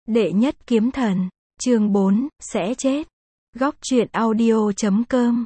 Đệ nhất kiếm thần, chương 4, sẽ chết. Góc truyện audio.com.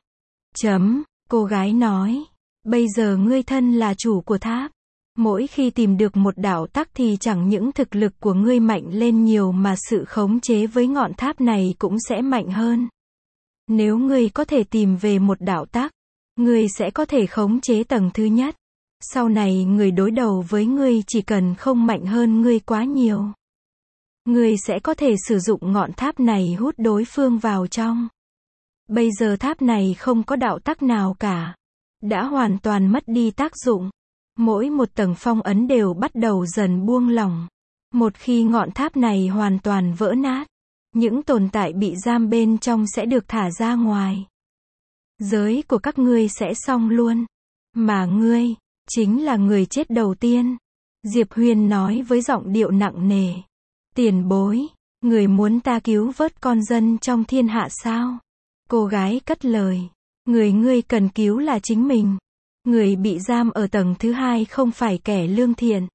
Cô gái nói, bây giờ ngươi thân là chủ của tháp. Mỗi khi tìm được một đạo tắc thì chẳng những thực lực của ngươi mạnh lên nhiều mà sự khống chế với ngọn tháp này cũng sẽ mạnh hơn. Nếu ngươi có thể tìm về một đạo tắc, ngươi sẽ có thể khống chế tầng thứ nhất. Sau này người đối đầu với ngươi chỉ cần không mạnh hơn ngươi quá nhiều, ngươi sẽ có thể sử dụng ngọn tháp này hút đối phương vào trong. Bây giờ tháp này không có đạo tắc nào cả, đã hoàn toàn mất đi tác dụng. Mỗi một tầng phong ấn đều bắt đầu dần buông lỏng. Một khi ngọn tháp này hoàn toàn vỡ nát, những tồn tại bị giam bên trong sẽ được thả ra ngoài. Giới của các ngươi sẽ xong luôn. Mà ngươi, chính là người chết đầu tiên. Diệp Huyền nói với giọng điệu nặng nề. Tiền bối, người muốn ta cứu vớt con dân trong thiên hạ sao? Cô gái cất lời. Ngươi cần cứu là chính mình. Người bị giam ở tầng thứ 2 không phải kẻ lương thiện.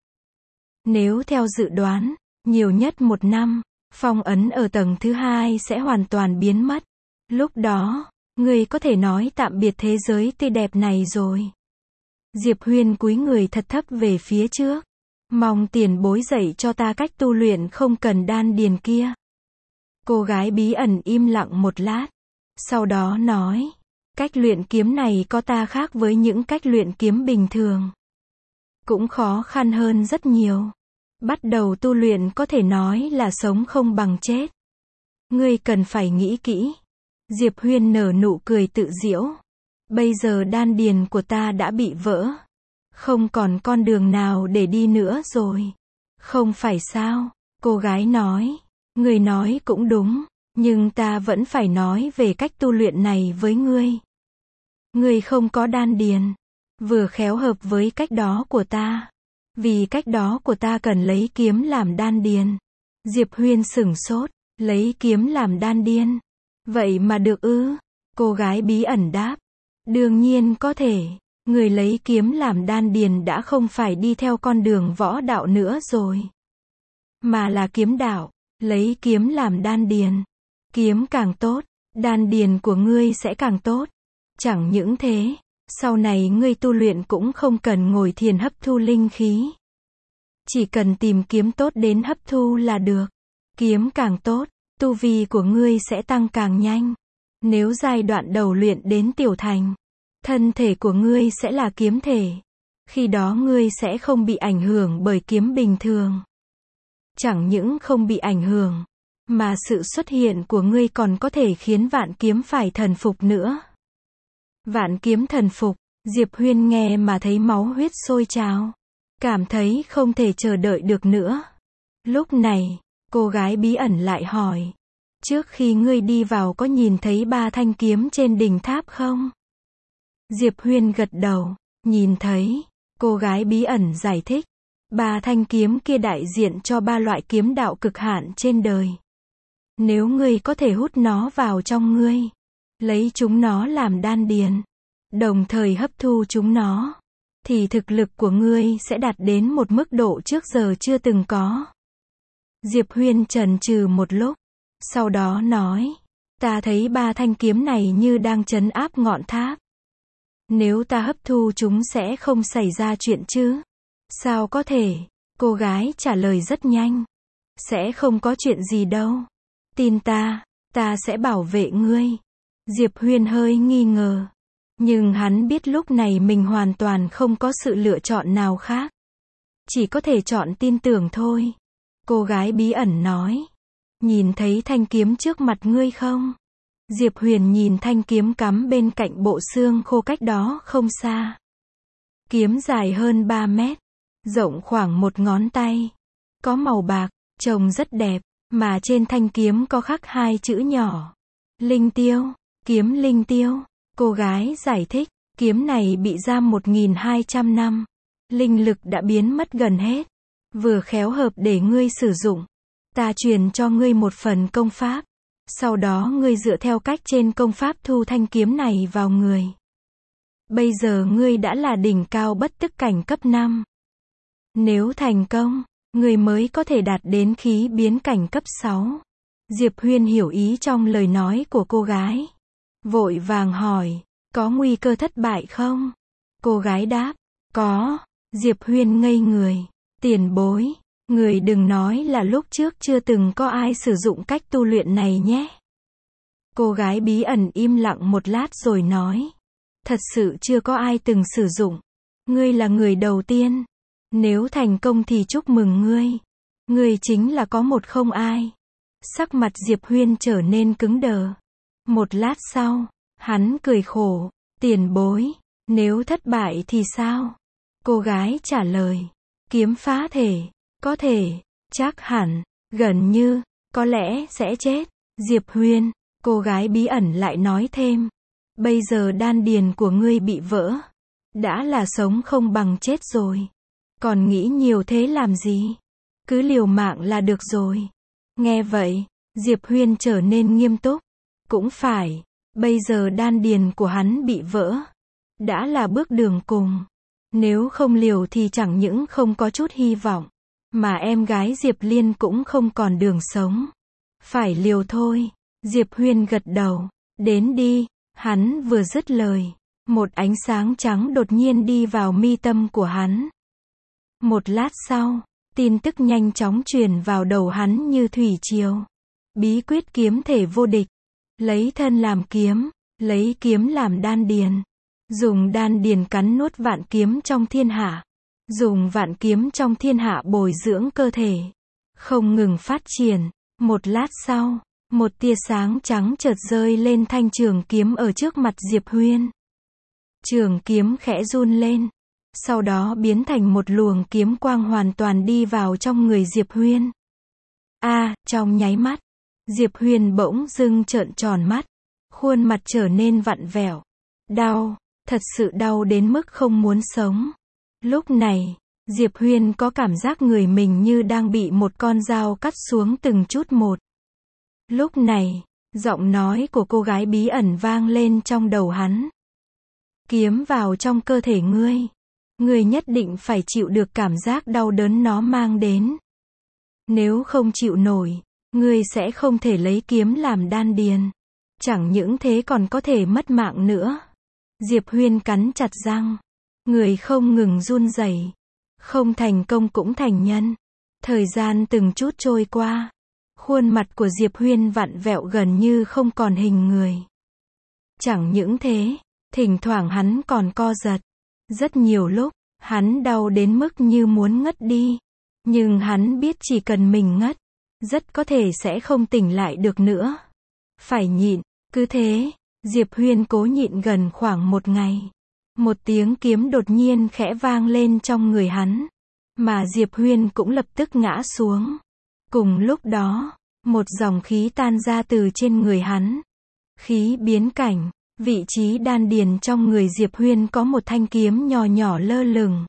Nếu theo dự đoán, nhiều nhất 1 năm, phong ấn ở tầng thứ 2 sẽ hoàn toàn biến mất. Lúc đó, người có thể nói tạm biệt thế giới tươi đẹp này rồi. Diệp Huyền cúi người thật thấp về phía trước. Mong tiền bối dạy cho ta cách tu luyện không cần đan điền kia. Cô gái bí ẩn im lặng một lát. Sau đó nói, cách luyện kiếm này có ta khác với những cách luyện kiếm bình thường. Cũng khó khăn hơn rất nhiều. Bắt đầu tu luyện có thể nói là sống không bằng chết. Ngươi cần phải nghĩ kỹ. Diệp Huyền nở nụ cười tự giễu. Bây giờ đan điền của ta đã bị vỡ. Không còn con đường nào để đi nữa rồi. Không phải sao? Cô gái nói. Người nói cũng đúng, nhưng ta vẫn phải nói về cách tu luyện này với ngươi. Ngươi không có đan điền, vừa khéo hợp với cách đó của ta. Vì cách đó của ta cần lấy kiếm làm đan điền. Diệp Huyền sửng sốt, lấy kiếm làm đan điền. Vậy mà được ư? Cô gái bí ẩn đáp. Đương nhiên có thể. Người lấy kiếm làm đan điền đã không phải đi theo con đường võ đạo nữa rồi, mà là kiếm đạo. Lấy kiếm làm đan điền. Kiếm càng tốt, đan điền của ngươi sẽ càng tốt. Chẳng những thế, sau này ngươi tu luyện cũng không cần ngồi thiền hấp thu linh khí. Chỉ cần tìm kiếm tốt đến hấp thu là được. Kiếm càng tốt, tu vi của ngươi sẽ tăng càng nhanh. Nếu giai đoạn đầu luyện đến tiểu thành, thân thể của ngươi sẽ là kiếm thể. Khi đó ngươi sẽ không bị ảnh hưởng bởi kiếm bình thường. Chẳng những không bị ảnh hưởng, mà sự xuất hiện của ngươi còn có thể khiến vạn kiếm phải thần phục nữa. Vạn kiếm thần phục, Diệp Huyền nghe mà thấy máu huyết sôi trào. Cảm thấy không thể chờ đợi được nữa. Lúc này, cô gái bí ẩn lại hỏi. Trước khi ngươi đi vào có nhìn thấy 3 thanh kiếm trên đỉnh tháp không? Diệp Huyền gật đầu, nhìn thấy. Cô gái bí ẩn giải thích. 3 thanh kiếm kia đại diện cho 3 loại kiếm đạo cực hạn trên đời. Nếu ngươi có thể hút nó vào trong ngươi, lấy chúng nó làm đan điền, đồng thời hấp thu chúng nó, thì thực lực của ngươi sẽ đạt đến một mức độ trước giờ chưa từng có. Diệp Huyền chần chừ một lúc, sau đó nói, ta thấy 3 thanh kiếm này như đang trấn áp ngọn tháp. Nếu ta hấp thu chúng sẽ không xảy ra chuyện chứ? Sao có thể? Cô gái trả lời rất nhanh. Sẽ không có chuyện gì đâu. Tin ta sẽ bảo vệ ngươi. Diệp Huyền hơi nghi ngờ. Nhưng hắn biết lúc này mình hoàn toàn không có sự lựa chọn nào khác. Chỉ có thể chọn tin tưởng thôi. Cô gái bí ẩn nói. Nhìn thấy thanh kiếm trước mặt ngươi không? Diệp Huyền nhìn thanh kiếm cắm bên cạnh bộ xương khô cách đó không xa. Kiếm dài hơn 3 mét. Rộng khoảng 1 ngón tay. Có màu bạc, trông rất đẹp. Mà trên thanh kiếm có khắc 2 chữ nhỏ. Linh tiêu, kiếm linh tiêu. Cô gái giải thích, kiếm này bị giam 1200 năm. Linh lực đã biến mất gần hết. Vừa khéo hợp để ngươi sử dụng. Ta truyền cho ngươi một phần công pháp. Sau đó ngươi dựa theo cách trên công pháp thu thanh kiếm này vào người. Bây giờ ngươi đã là đỉnh cao bất tức cảnh cấp 5. Nếu thành công, người mới có thể đạt đến khí biến cảnh cấp 6. Diệp Huyên hiểu ý trong lời nói của cô gái. Vội vàng hỏi, có nguy cơ thất bại không? Cô gái đáp, có. Diệp Huyên ngây người. Tiền bối, người đừng nói là lúc trước chưa từng có ai sử dụng cách tu luyện này nhé. Cô gái bí ẩn im lặng một lát rồi nói, thật sự chưa có ai từng sử dụng. Ngươi là người đầu tiên. Nếu thành công thì chúc mừng ngươi. Ngươi chính là có một không ai. Sắc mặt Diệp Huyên trở nên cứng đờ. Một lát sau, hắn cười khổ, tiền bối, nếu thất bại thì sao? Cô gái trả lời, kiếm phá thể, có thể, chắc hẳn, gần như, có lẽ sẽ chết. Diệp Huyên, cô gái bí ẩn lại nói thêm, bây giờ đan điền của ngươi bị vỡ, đã là sống không bằng chết rồi. Còn nghĩ nhiều thế làm gì? Cứ liều mạng là được rồi. Nghe vậy, Diệp Huyên trở nên nghiêm túc. Cũng phải, bây giờ đan điền của hắn bị vỡ, đã là bước đường cùng. Nếu không liều thì chẳng những không có chút hy vọng, mà em gái Diệp Liên cũng không còn đường sống. Phải liều thôi. Diệp Huyên gật đầu. Đến đi. Hắn vừa dứt lời, một ánh sáng trắng đột nhiên đi vào mi tâm của hắn. Một lát sau, tin tức nhanh chóng truyền vào đầu hắn như thủy triều. Bí quyết kiếm thể vô địch. Lấy thân làm kiếm, lấy kiếm làm đan điền. Dùng đan điền cắn nuốt vạn kiếm trong thiên hạ. Dùng vạn kiếm trong thiên hạ bồi dưỡng cơ thể. Không ngừng phát triển. Một lát sau, một tia sáng trắng chợt rơi lên thanh trường kiếm ở trước mặt Diệp Huyên. Trường kiếm khẽ run lên. Sau đó biến thành một luồng kiếm quang hoàn toàn đi vào trong người Diệp Huyên. Trong nháy mắt, Diệp Huyên bỗng dưng trợn tròn mắt. Khuôn mặt trở nên vặn vẹo. Đau, thật sự đau đến mức không muốn sống. Lúc này, Diệp Huyên có cảm giác người mình như đang bị một con dao cắt xuống từng chút một. Lúc này, giọng nói của cô gái bí ẩn vang lên trong đầu hắn. Kiếm vào trong cơ thể ngươi. Ngươi nhất định phải chịu được cảm giác đau đớn nó mang đến. Nếu không chịu nổi, ngươi sẽ không thể lấy kiếm làm đan điền. Chẳng những thế còn có thể mất mạng nữa. Diệp Huyên cắn chặt răng. Người không ngừng run rẩy. Không thành công cũng thành nhân. Thời gian từng chút trôi qua. Khuôn mặt của Diệp Huyên vặn vẹo gần như không còn hình người. Chẳng những thế, thỉnh thoảng hắn còn co giật. Rất nhiều lúc, hắn đau đến mức như muốn ngất đi. Nhưng hắn biết chỉ cần mình ngất, rất có thể sẽ không tỉnh lại được nữa. Phải nhịn, cứ thế, Diệp Huyên cố nhịn gần khoảng một ngày. Một tiếng kiếm đột nhiên khẽ vang lên trong người hắn. Mà Diệp Huyên cũng lập tức ngã xuống. Cùng lúc đó, một dòng khí tan ra từ trên người hắn. Khí biến cảnh, vị trí đan điền trong người Diệp Huyên có một thanh kiếm nhỏ nhỏ lơ lửng.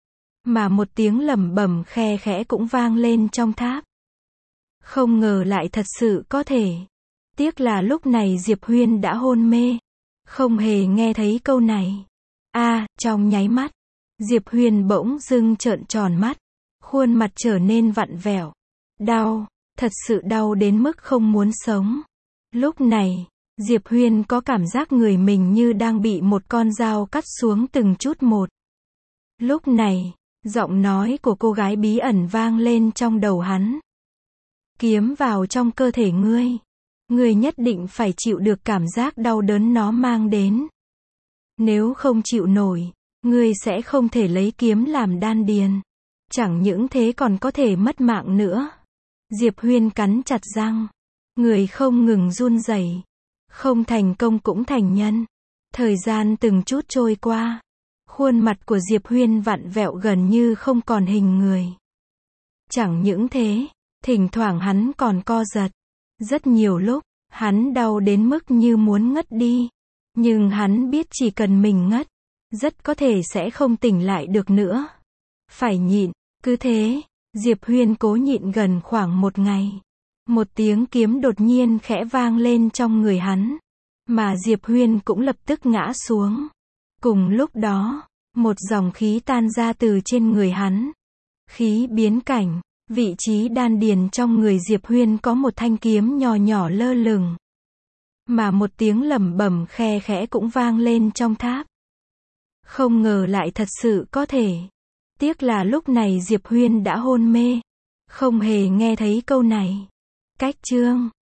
Mà một tiếng lẩm bẩm khe khẽ cũng vang lên trong tháp. Không ngờ lại thật sự có thể. Tiếc là lúc này Diệp Huyên đã hôn mê. Không hề nghe thấy câu này. Trong nháy mắt, Diệp Huyên bỗng dưng trợn tròn mắt. Khuôn mặt trở nên vặn vẹo. Đau, thật sự đau đến mức không muốn sống. Lúc này, Diệp Huyên có cảm giác người mình như đang bị một con dao cắt xuống từng chút một. Lúc này, giọng nói của cô gái bí ẩn vang lên trong đầu hắn. Kiếm vào trong cơ thể ngươi. Ngươi nhất định phải chịu được cảm giác đau đớn nó mang đến. Nếu không chịu nổi, ngươi sẽ không thể lấy kiếm làm đan điền. Chẳng những thế còn có thể mất mạng nữa. Diệp Huyên cắn chặt răng. Người không ngừng run rẩy. Không thành công cũng thành nhân. Thời gian từng chút trôi qua. Khuôn mặt của Diệp Huyên vặn vẹo gần như không còn hình người. Chẳng những thế, thỉnh thoảng hắn còn co giật. Rất nhiều lúc, hắn đau đến mức như muốn ngất đi. Nhưng hắn biết chỉ cần mình ngất, rất có thể sẽ không tỉnh lại được nữa. Phải nhịn, cứ thế, Diệp Huyên cố nhịn gần khoảng một ngày. Một tiếng kiếm đột nhiên khẽ vang lên trong người hắn. Mà Diệp Huyên cũng lập tức ngã xuống. Cùng lúc đó, một dòng khí tan ra từ trên người hắn. Khí biến cảnh, Vị trí đan điền trong người Diệp Huyên có một thanh kiếm nhỏ nhỏ lơ lửng. Mà một tiếng lẩm bẩm khe khẽ cũng vang lên trong tháp. Không ngờ lại thật sự có thể. Tiếc là lúc này Diệp Huyên đã hôn mê. Không hề nghe thấy câu này. Cách chương